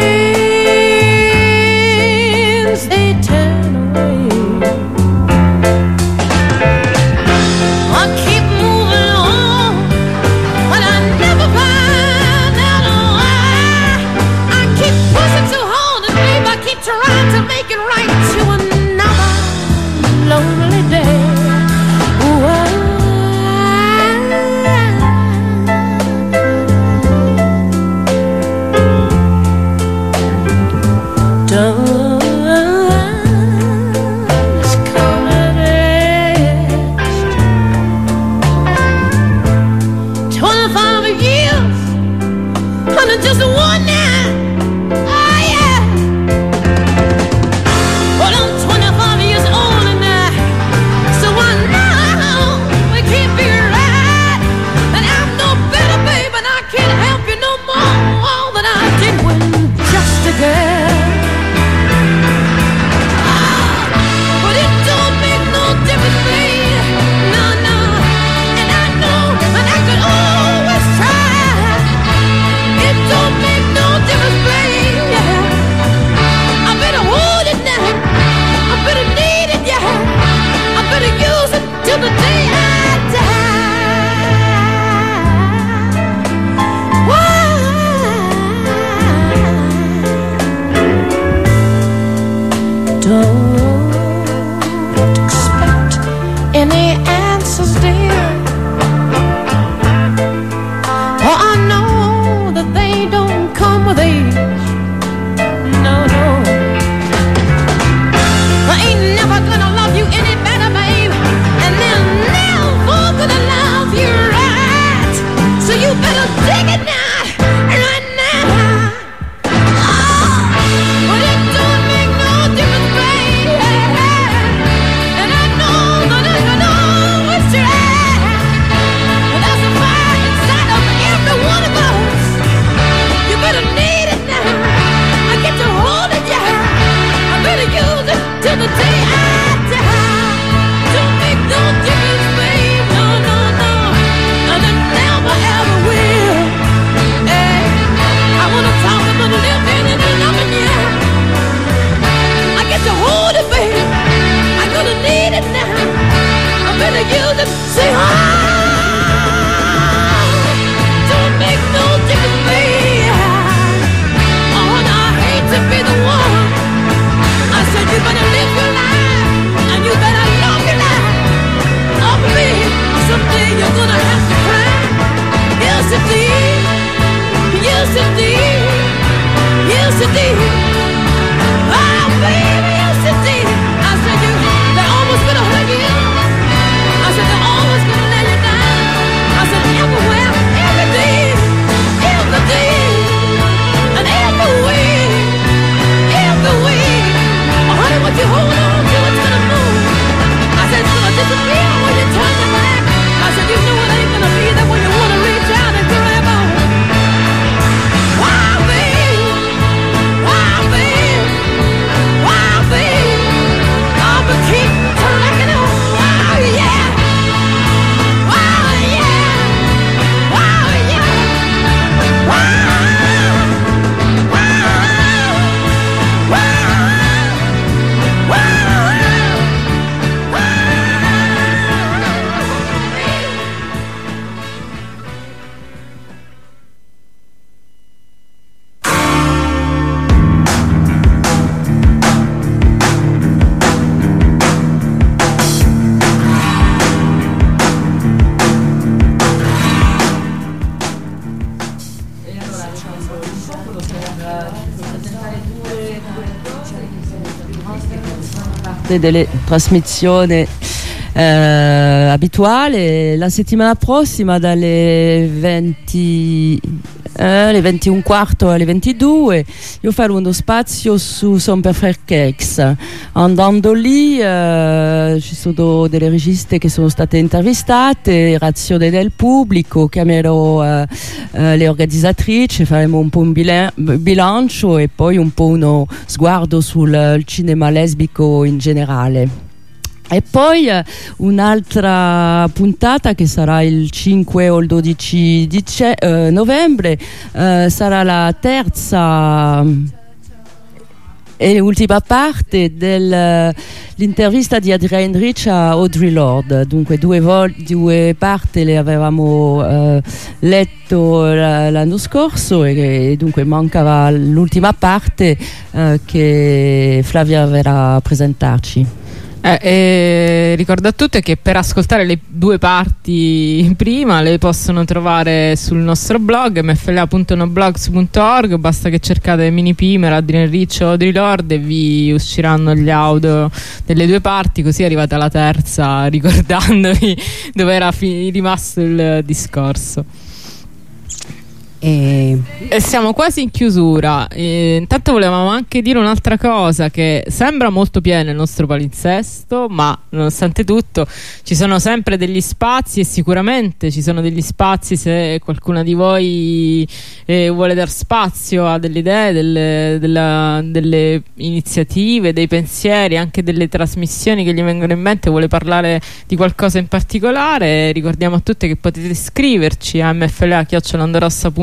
Friends, they turn away. till the day I die. Why? Don't expect any answers, dear. For I know that they don't come with age. No, no. I ain't never gonna love you any better, babe, and they're never gonna love you right. So you better dig it now, right now. Oh, but it don't make no difference, babe. And I know that I know it's right. But there's a fire inside of every one of us. You better need it now. I get to hold it, yeah. I better use it till the day I die. Don't make no difference, babe. No, no, no. And it never ever will. Hey, I wanna talk about the living and the loving, yeah. I get to hold it, babe. I'm gonna need it now. I better use it. Say, ah. Don't make no difference, babe. Oh, and I hate to be the one. I said you better live your life, and you better love your life. Oh, baby, someday you're gonna have to cry. Yes, indeed. Yes, indeed. Yes, indeed. Oh, baby, yes, indeed. I said you, they're always gonna hurt you. I said they're always gonna let you down. I said everywhere, every day, every day, and every way, every way. Oh, honey, what you hold on to, it's gonna move. I said it's gonna disappear when you turn your back. I said you know it ain't gonna be there when you wanna reach out and grab on. Why, babe? Why, babe? Why, babe? I'll be keep tracking on. Wow, yeah. Wow, yeah. Wow, yeah. Wow. Wow. Wow. delle trasmissioni eh, abituali. La settimana prossima dalle venti eh, alle ventuno e un quarto alle ventidue io farò uno spazio su Son Perfect Cakes. Andando lì eh, ci sono delle registe che sono state intervistate, reazione del pubblico, chiamerò eh, eh, le organizzatrici, faremo un po' un bilan- bilancio e poi un po' uno sguardo sul cinema lesbico in generale. E poi eh, un'altra puntata che sarà il cinque o il dodici dice- eh, novembre eh, sarà la terza e l'ultima parte dell'intervista di Adrienne Rich a Audre Lorde. Dunque due, vol- due parti le avevamo eh, letto la- l'anno scorso e, e dunque mancava l'ultima parte eh, che Flavia verrà a presentarci. Eh, eh, ricordo a tutti che per ascoltare le due parti prima le possono trovare sul nostro blog m f l a punto noblogs punto org. Basta che cercate Mini Pimer, Adrienne Rich o Audre Lorde e vi usciranno gli audio delle due parti, così arrivate alla terza ricordandovi dove era fi- rimasto il discorso. E... e siamo quasi in chiusura. E intanto volevamo anche dire un'altra cosa, che sembra molto pieno il nostro palinsesto, ma nonostante tutto ci sono sempre degli spazi, e sicuramente ci sono degli spazi se qualcuna di voi eh, vuole dar spazio a delle idee, delle, della, delle iniziative, dei pensieri, anche delle trasmissioni che gli vengono in mente, vuole parlare di qualcosa in particolare. Ricordiamo a tutti che potete scriverci a m f l a chiocciola ondorossa punto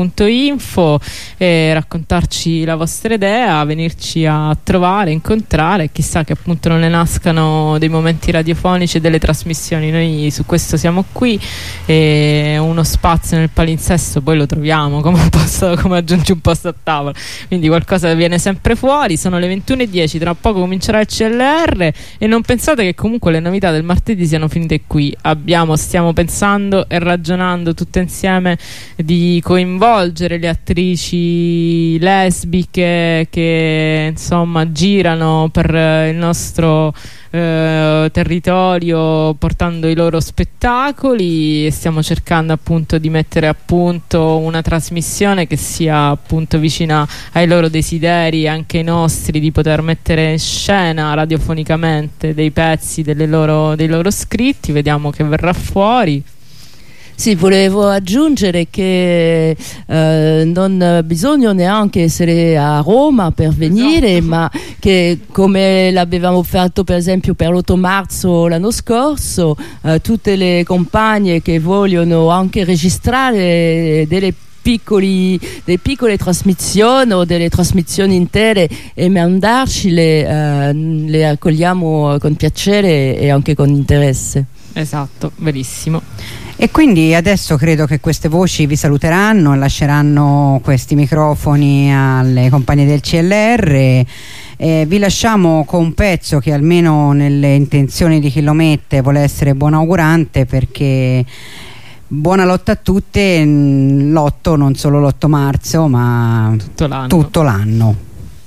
punto info e raccontarci la vostra idea, venirci a trovare, incontrare, chissà che appunto non ne nascano dei momenti radiofonici e delle trasmissioni. Noi su questo siamo qui, e uno spazio nel palinsesto poi lo troviamo come, un posto, come aggiungi un posto a tavola, quindi qualcosa viene sempre fuori. Sono le ventuno e dieci, tra poco comincerà il C L R e non pensate che comunque le novità del martedì siano finite qui. Abbiamo, stiamo pensando e ragionando tutte insieme di coinvolgere le attrici lesbiche che insomma girano per il nostro eh, territorio portando i loro spettacoli, e stiamo cercando appunto di mettere a punto una trasmissione che sia appunto vicina ai loro desideri, anche i nostri, di poter mettere in scena radiofonicamente dei pezzi delle loro, dei loro scritti. Vediamo che verrà fuori. Sì, volevo aggiungere che eh, non bisogna neanche essere a Roma per venire, esatto, ma che come l'avevamo fatto per esempio per l'otto marzo l'anno scorso, eh, tutte le compagne che vogliono anche registrare delle piccoli, delle piccole trasmissioni o delle trasmissioni intere e mandarcile, eh, le accogliamo con piacere e anche con interesse. Esatto, verissimo. E quindi adesso credo che queste voci vi saluteranno e lasceranno questi microfoni alle compagne del C L R. Eh, vi lasciamo con un pezzo che almeno nelle intenzioni di chi lo mette vuole essere buonaugurante, perché buona lotta a tutte, l'otto, non solo l'otto marzo ma tutto l'anno. Tutto l'anno.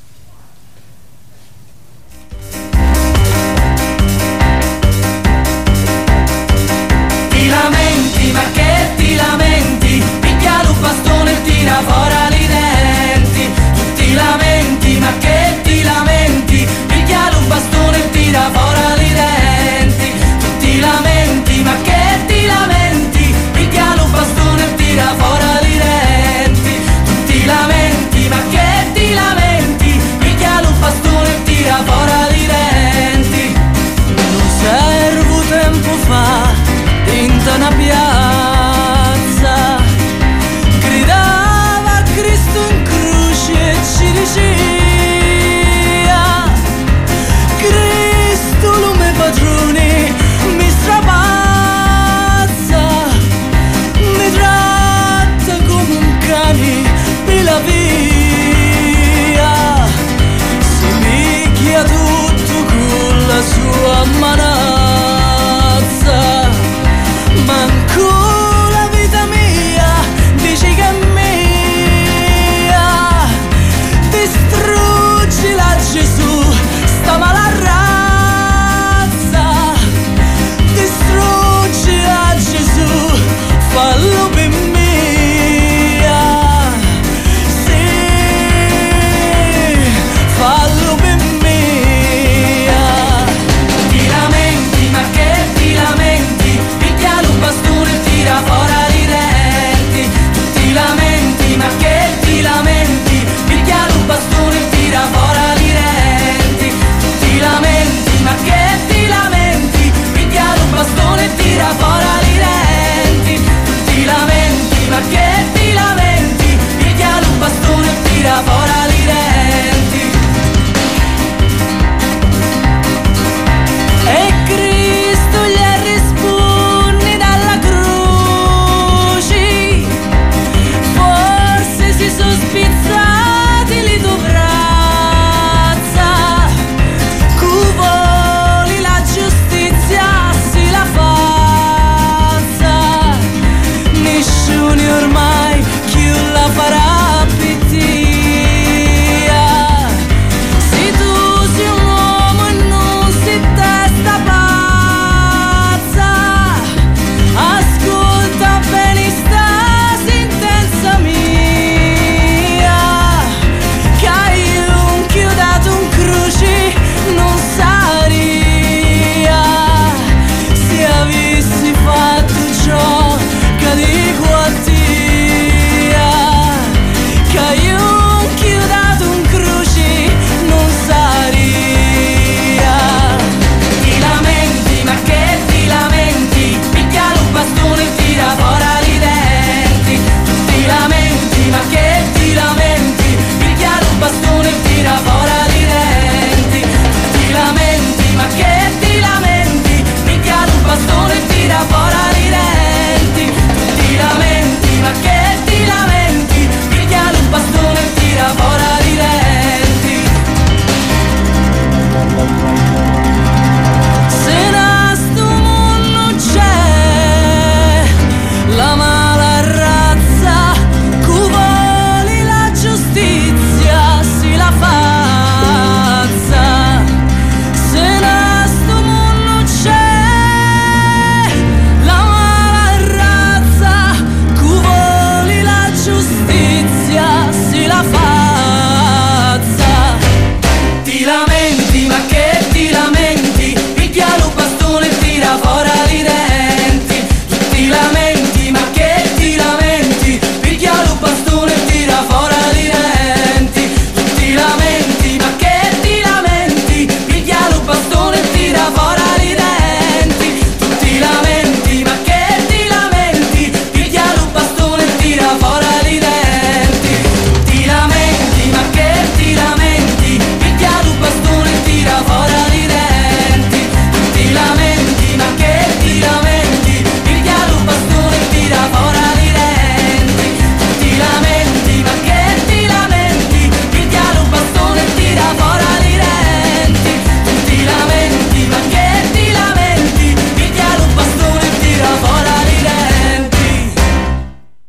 Ma che ti lamenti, picchia un bastone e tira fuori i denti. Tu ti lamenti, ma che ti lamenti, picchia un bastone e tira fuori i denti. Tu ti lamenti, ma che ti lamenti, picchia un bastone e tira fuori i denti. Tu ti lamenti, ma che ti lamenti, picchia un bastone e tira fuori i denti. Non servo tempo fa dentro una piazza, gridava a Cristo in croce e ci diceva